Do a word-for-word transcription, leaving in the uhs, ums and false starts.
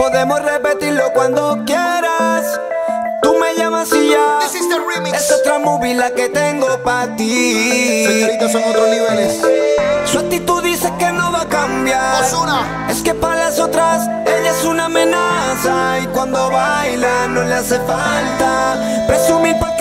podemos repetirlo cuando quieras. Tú me llamas y ya. This is the remix. Es otra movie la que tengo pa' ti. Señoritas, son otros niveles. Su actitud dice que no va a cambiar. Ozuna. Es que para las otras ella es una amenaza. Y cuando baila no le hace falta presumir porque